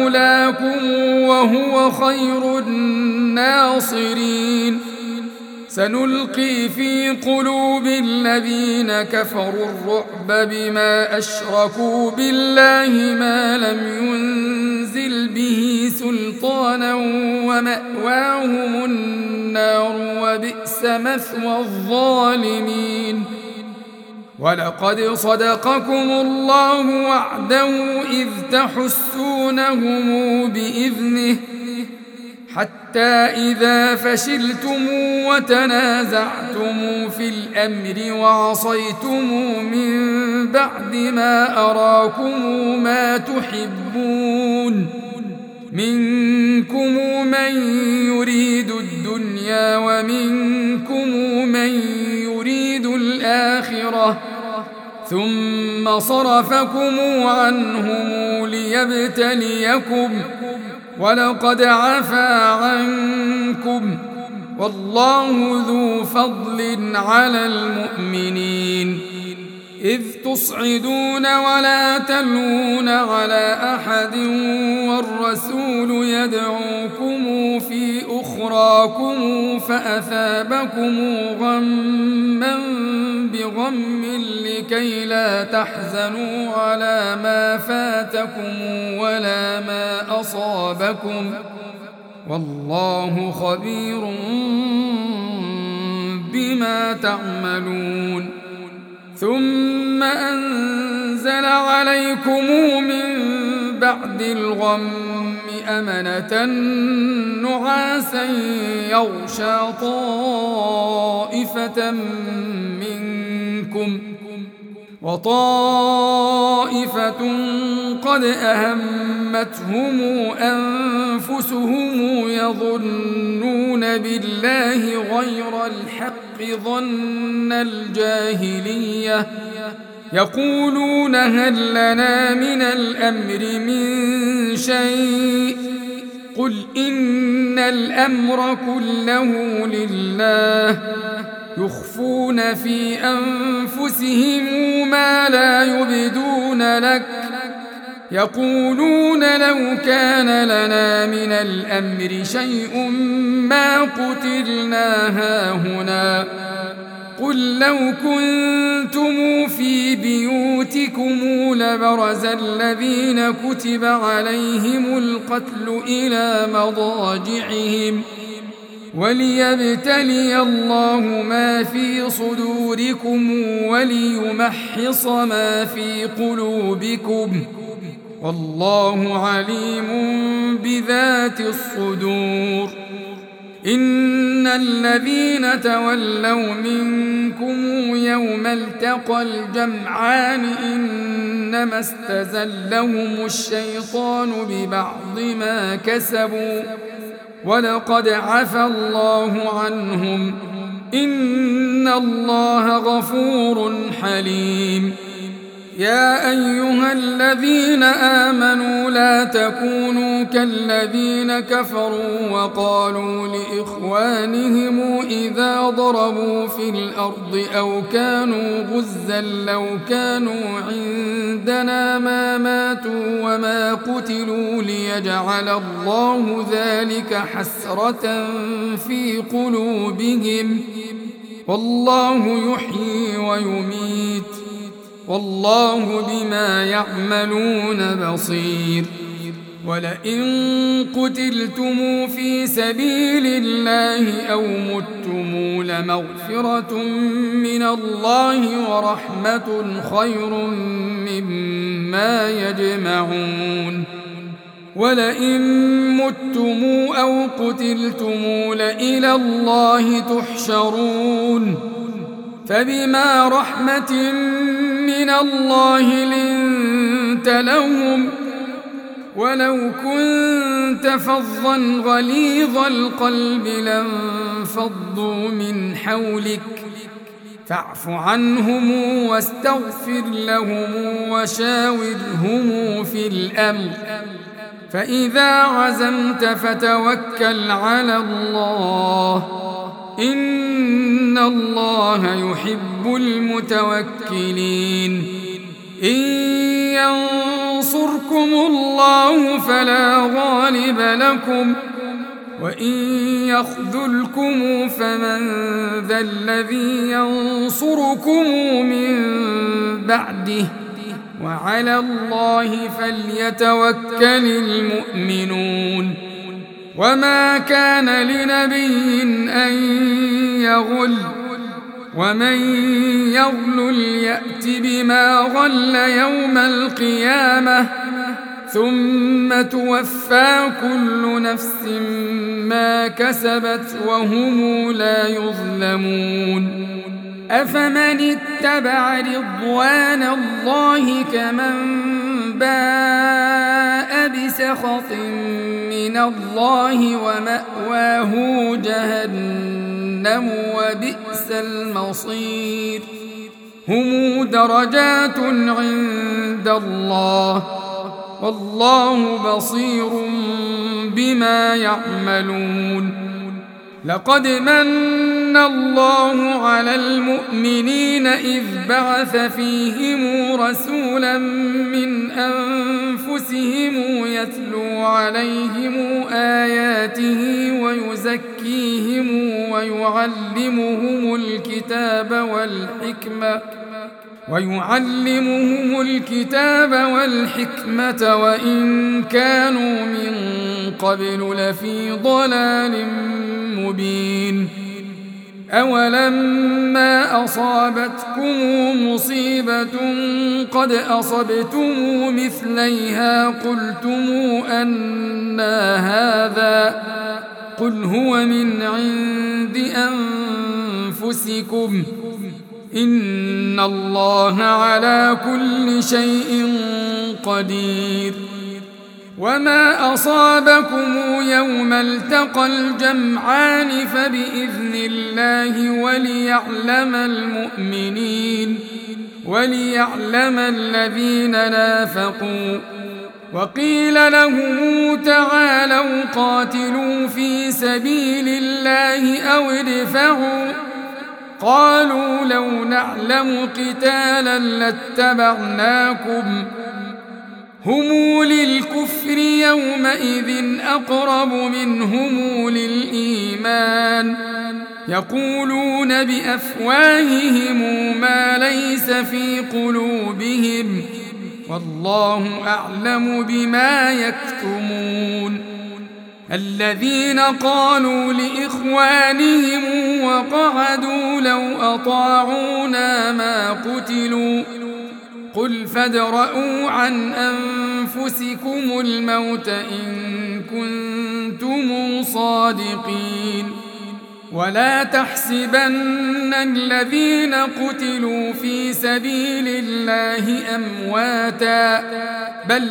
مولاكم وهو خير الناصرين سنلقي في قلوب الذين كفروا الرعب بما أشركوا بالله ما لم ينزل به سلطانا ومأواهم النار وبئس مثوى الظالمين. ولقد صدقكم الله وعده إذ تحسونهم بإذنه حتى إذا فشلتم وتنازعتم في الأمر وعصيتم من بعد ما أراكم ما تحبون منكم من يريد الدنيا ومنكم من يريد الآخرة ثم صرفكم عنهم ليبتليكم ولقد عفا عنكم والله ذو فضل على المؤمنين. إذ تصعدون ولا تلوون على أحد والرسول يدعوكم في أخراكم فأثابكم غما بغم لكي لا تحزنوا على ما فاتكم ولا ما أصابكم والله خبير بما تعملون. ثم أنزل عليكم من بعد الغم أمنة نعاسا يغشى طائفة منكم وطائفة قد أهمتهم أنفسهم يظنون بالله غير الحق ظن الجاهلية يقولون هل لنا من الأمر من شيء قل إن الأمر كله لله يخفون في أنفسهم ما لا يبدون لك يقولون لو كان لنا من الأمر شيء ما قتلنا هاهنا قل لو كنتم في بيوتكم لبرز الذين كتب عليهم القتل إلى مضاجعهم وليبتلي الله ما في صدوركم وليمحص ما في قلوبكم والله عليم بذات الصدور. إن الذين تولوا منكم يوم التقى الجمعان إنما استزلهم الشيطان ببعض ما كسبوا ولقد عفا الله عنهم إن الله غفور حليم. يا أيها الذين آمنوا لا تكونوا كالذين كفروا وقالوا لإخوانهم إذا ضربوا في الأرض أو كانوا غزا لو كانوا عندنا ما ماتوا وما قتلوا ليجعل الله ذلك حسرة في قلوبهم والله يحيي ويميت والله بما يعملون بصير. ولئن قتلتم في سبيل الله أو متم لمغفرة من الله ورحمة خير مما يجمعون. ولئن متم أو قتلتم لإلى الله تحشرون فبما رحمة من الله لنت لهم ولو كنت فظا غليظ القلب لانفضوا من حولك فاعف عنهم واستغفر لهم وشاورهم في الأمر فإذا عزمت فتوكل على الله إن الله يحب المتوكلين. إن ينصركم الله فلا غالب لكم وإن يخذلكم فمن ذا الذي ينصركم من بعده وعلى الله فليتوكل المؤمنون وما كان لنبي أن يغل ومن يغل يأت بما غل يوم القيامة ثم توفى كل نفس ما كسبت وهم لا يظلمون أفمن اتبع رضوان الله كمن باء بسخط من الله ومأواه جهنم وبئس المصير هم درجات عند الله والله بصير بما يعملون لقد من الله على المؤمنين إذ بعث فيهم رسولا من أنفسهم يتلو عليهم آياته ويعلمهم الكتاب والحكمة وإن كانوا من قبل لفي ضلال مبين أولما أصابتكم مصيبة قد أصبتم مثليها قلتم أنى هذا قل هو من عند أنفسكم إن الله على كل شيء قدير وما أصابكم يوم التقى الجمعان فبإذن الله وليعلم الذين نافقوا وقيل لهم تعالوا قاتلوا في سبيل الله أو ادفعوا قالوا لو نعلم قتالا لاتبعناكم هم للكفر يومئذ أقرب منهم للإيمان يقولون بأفواههم ما ليس في قلوبهم والله أعلم بما يكتمون الذين قالوا لإخوانهم وقعدوا لو أطاعونا ما قتلوا قل فادرءوا عن أنفسكم الموت إن كنتم صادقين ولا تحسبن الذين قتلوا في سبيل الله أمواتا بل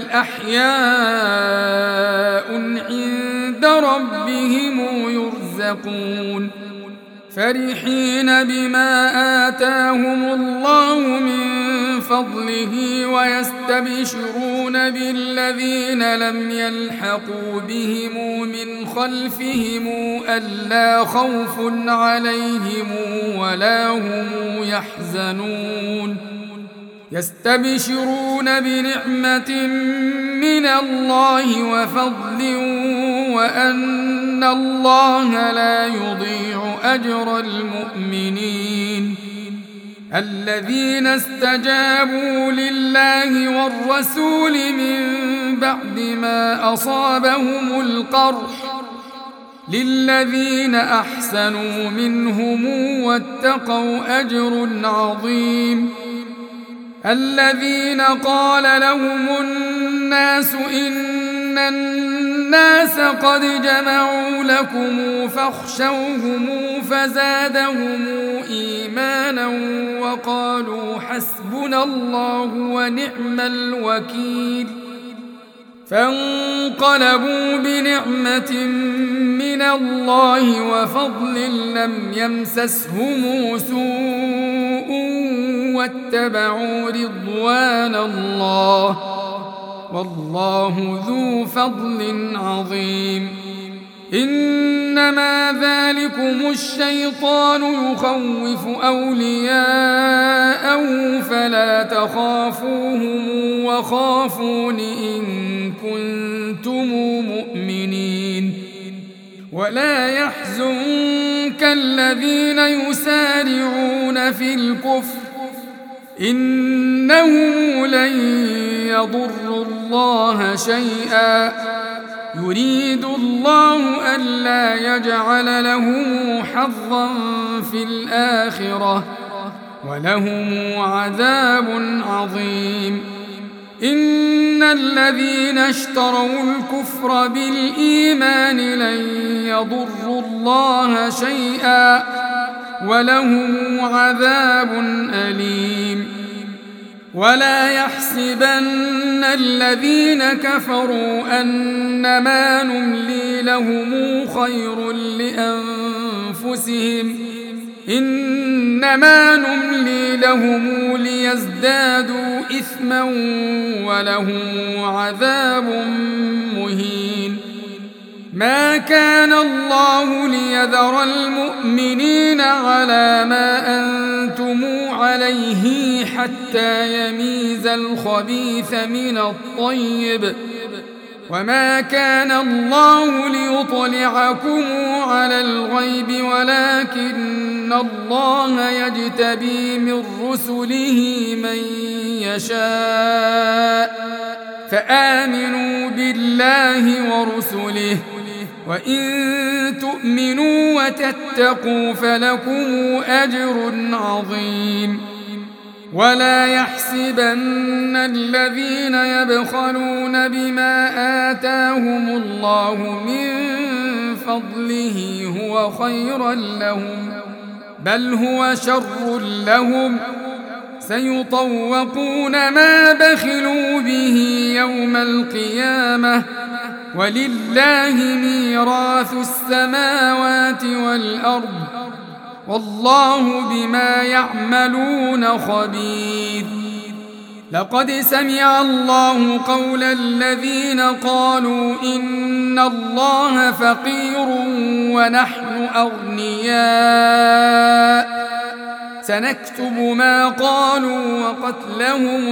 أحياء عند ربهم يرزقون فرحين بما آتاهم الله من فضله ويستبشرون بالذين لم يلحقوا بهم من خلفهم ألا خوف عليهم ولا هم يحزنون يستبشرون بنعمة من الله وفضل وأن الله لا يضيع أجر المؤمنين الذين استجابوا لله والرسول من بعد ما أصابهم القرح للذين أحسنوا منهم واتقوا أجر عظيم الذين قال لهم الناس إن الناس قد جمعوا لكم فاخشوهم فزادهم إيمانا وقالوا حسبنا الله ونعم الوكيل فانقلبوا بنعمة من الله وفضل لم يمسسهم سوء واتبعوا رضوان الله والله ذو فضل عظيم إنما ذلكم الشيطان يخوف أولياءه فلا تخافوهم وخافون إن كنتم مؤمنين ولا يحزنك الذين يسارعون في الكفر إنه لن يضروا الله شيئا يريد الله ألا يجعل لهم حظا في الآخرة ولهم عذاب عظيم إن الذين اشتروا الكفر بالإيمان لن يضروا الله شيئا ولهم عذاب أليم ولا يحسبن الذين كفروا أنما نملي لهم خير لأنفسهم إنما نملي لهم ليزدادوا إثما ولهم عذاب مهين ما كان الله ليذر المؤمنين على ما أنتم عليه حتى يميز الخبيث من الطيب وما كان الله ليطلعكم على الغيب ولكن الله يجتبي من رسله من يشاء فآمنوا بالله ورسله وإن تؤمنوا وتتقوا فلكم أجر عظيم ولا يحسبن الذين يبخلون بما آتاهم الله من فضله هو خيرا لهم بل هو شر لهم سيطوقون ما بخلوا به يوم القيامة ولله ميراث السماوات والأرض والله بما يعملون خبير لقد سمع الله قول الذين قالوا إن الله فقير ونحن أغنياء سنكتب ما قالوا وقتلهم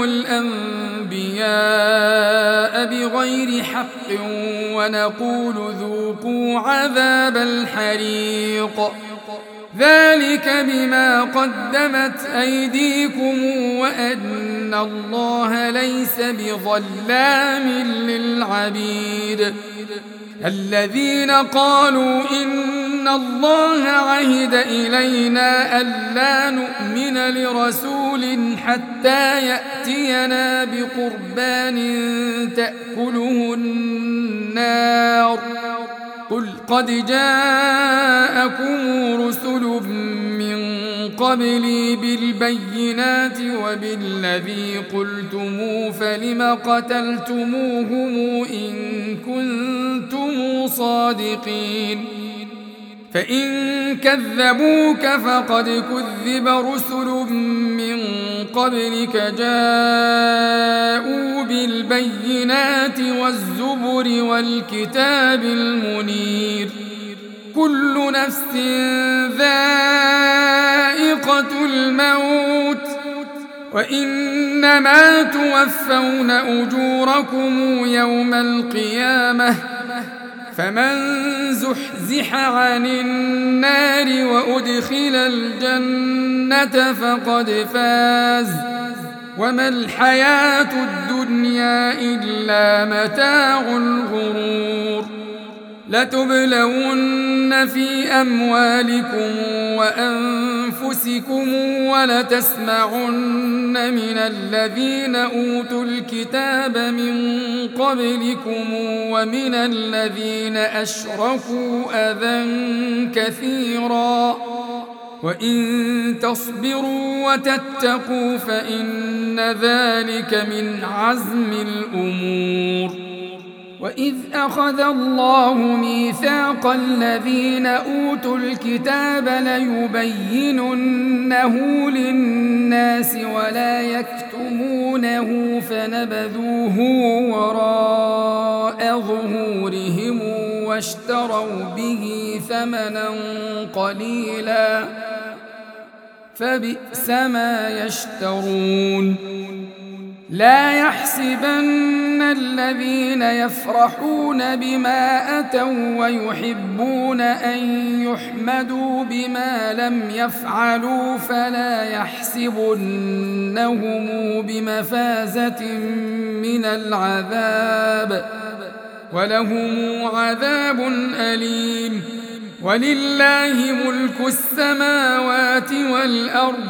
الأنبياء بغير حق ونقول ذوقوا عذاب الحريق ذلك بما قدمت أيديكم وأن الله ليس بظلام للعبيد الذين قالوا إن الله عهد إلينا ألا نؤمن لرسول حتى يأتينا بقربان تأكله النار قل قد جاءكم رسل من قبلي بالبينات وبالذي قلتم فلم قتلتموهم إن كنتم صادقين فإن كذبوك فقد كذب رسل من قبلك جاءوا بالبينات والزبر والكتاب المنير كل نفس ذائقة الموت وإنما توفون أجوركم يوم القيامة فمن زحزح عن النار وأدخل الجنة فقد فاز وما الحياة الدنيا إلا متاع الغرور لتبلون في أموالكم وأنفسكم ولتسمعن من الذين أوتوا الكتاب من قبلكم ومن الذين أشركوا أذى كثيرا وإن تصبروا وتتقوا فإن ذلك من عزم الأمور وإذ أخذ الله ميثاق الذين أوتوا الكتاب ليبيننه للناس ولا يكتمونه فنبذوه وراء ظهورهم واشتروا به ثمنا قليلا فبئس ما يشترون لا يحسبن الذين يفرحون بما أتوا ويحبون أن يحمدوا بما لم يفعلوا فلا يحسبنهم بمفازة من العذاب ولهم عذاب أليم. ولله ملك السماوات والأرض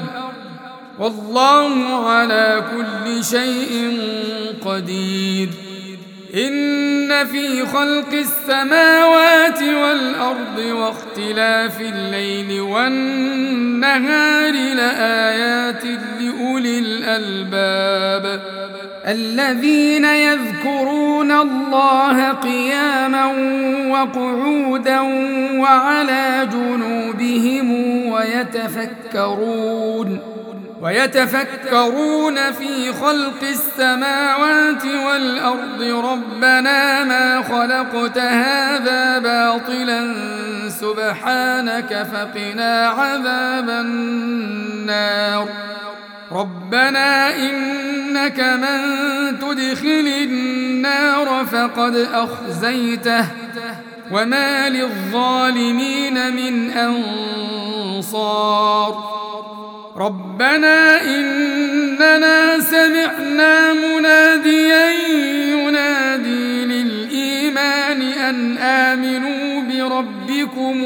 والله على كل شيء قدير. إن في خلق السماوات والأرض واختلاف الليل والنهار لآيات لأولي الألباب الذين يذكرون الله قياما وقعودا وعلى جنوبهم ويتفكرون في خلق السماوات والأرض ربنا ما خلقت هذا باطلا سبحانك فقنا عذاب النار. ربنا إنك من تدخل النار فقد أخزيته وما للظالمين من أنصار. ربنا إننا سمعنا مناديا ينادي للإيمان أن آمنوا بربكم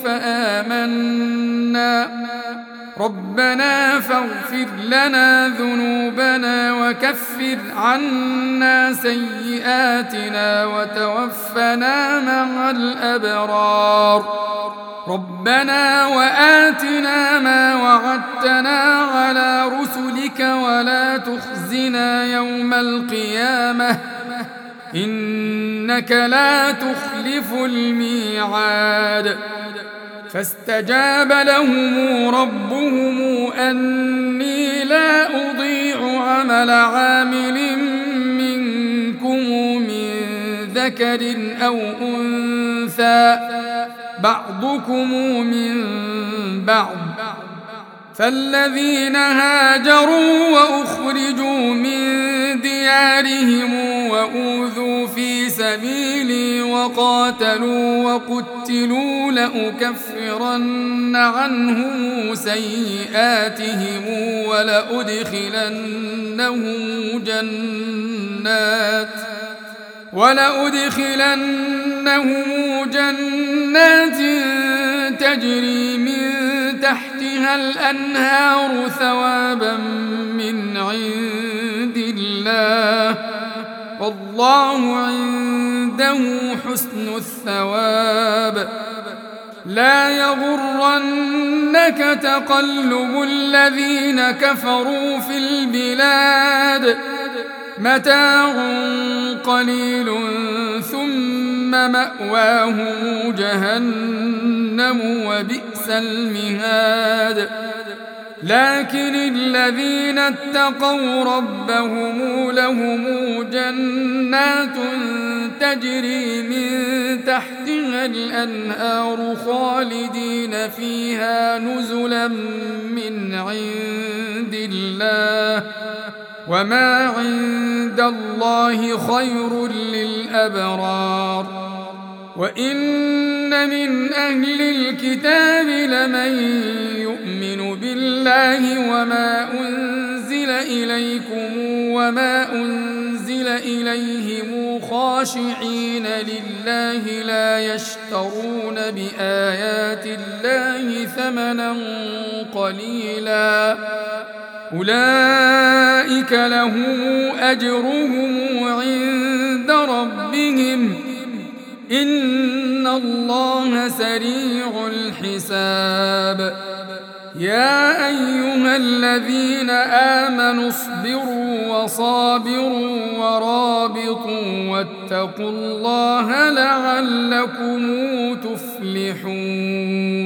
فآمنا. ربنا فاغفر لنا ذنوبنا وكفر عنا سيئاتنا وتوفنا مع الأبرار. ربنا وآتنا ما وعدتنا على رسلك ولا تخزنا يوم القيامة إنك لا تخلف الميعاد. فاستجاب لهم ربهم أني لا أضيع عمل عامل منكم من ذكر أو أنثى بعضكم من بعض. فالذين هاجروا وأخرجوا من ديارهم وأوذوا في سبيلي وقاتلوا وقتلوا لأكفرن عنهم سيئاتهم ولأدخلنهم جنات تجري من تحتها الأنهار ثوابا من عند الله والله عنده حسن الثواب. لا يغرنك تقلب الذين كفروا في البلاد متاع قليل ثم مأواهم جهنم وبئس المهاد. لكن الذين اتقوا ربهم لهم جنات تجري من تحتها الأنهار خالدين فيها نزلا من عند الله وما عند الله خير للأبرار. وإن من أهل الكتاب لمن يؤمن بالله وما أنزل إليكم وما أنزل إليهم خاشعين لله لا يشترون بآيات الله ثمنا قليلا أولئك لهم أجرهم عند ربهم إن الله سريع الحساب. يا أيها الذين آمنوا اصبروا وصابروا ورابطوا واتقوا الله لعلكم تفلحون.